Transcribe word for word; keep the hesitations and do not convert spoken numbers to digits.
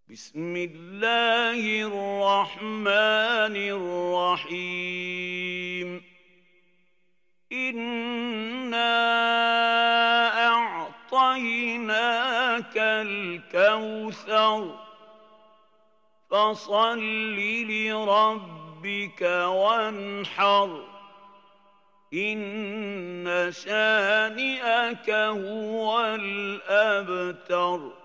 بسم الله الرحمن الرحيم إنا أعطيناك الكوثر فصل لربك وانحر إن شانئك هو الأبتر.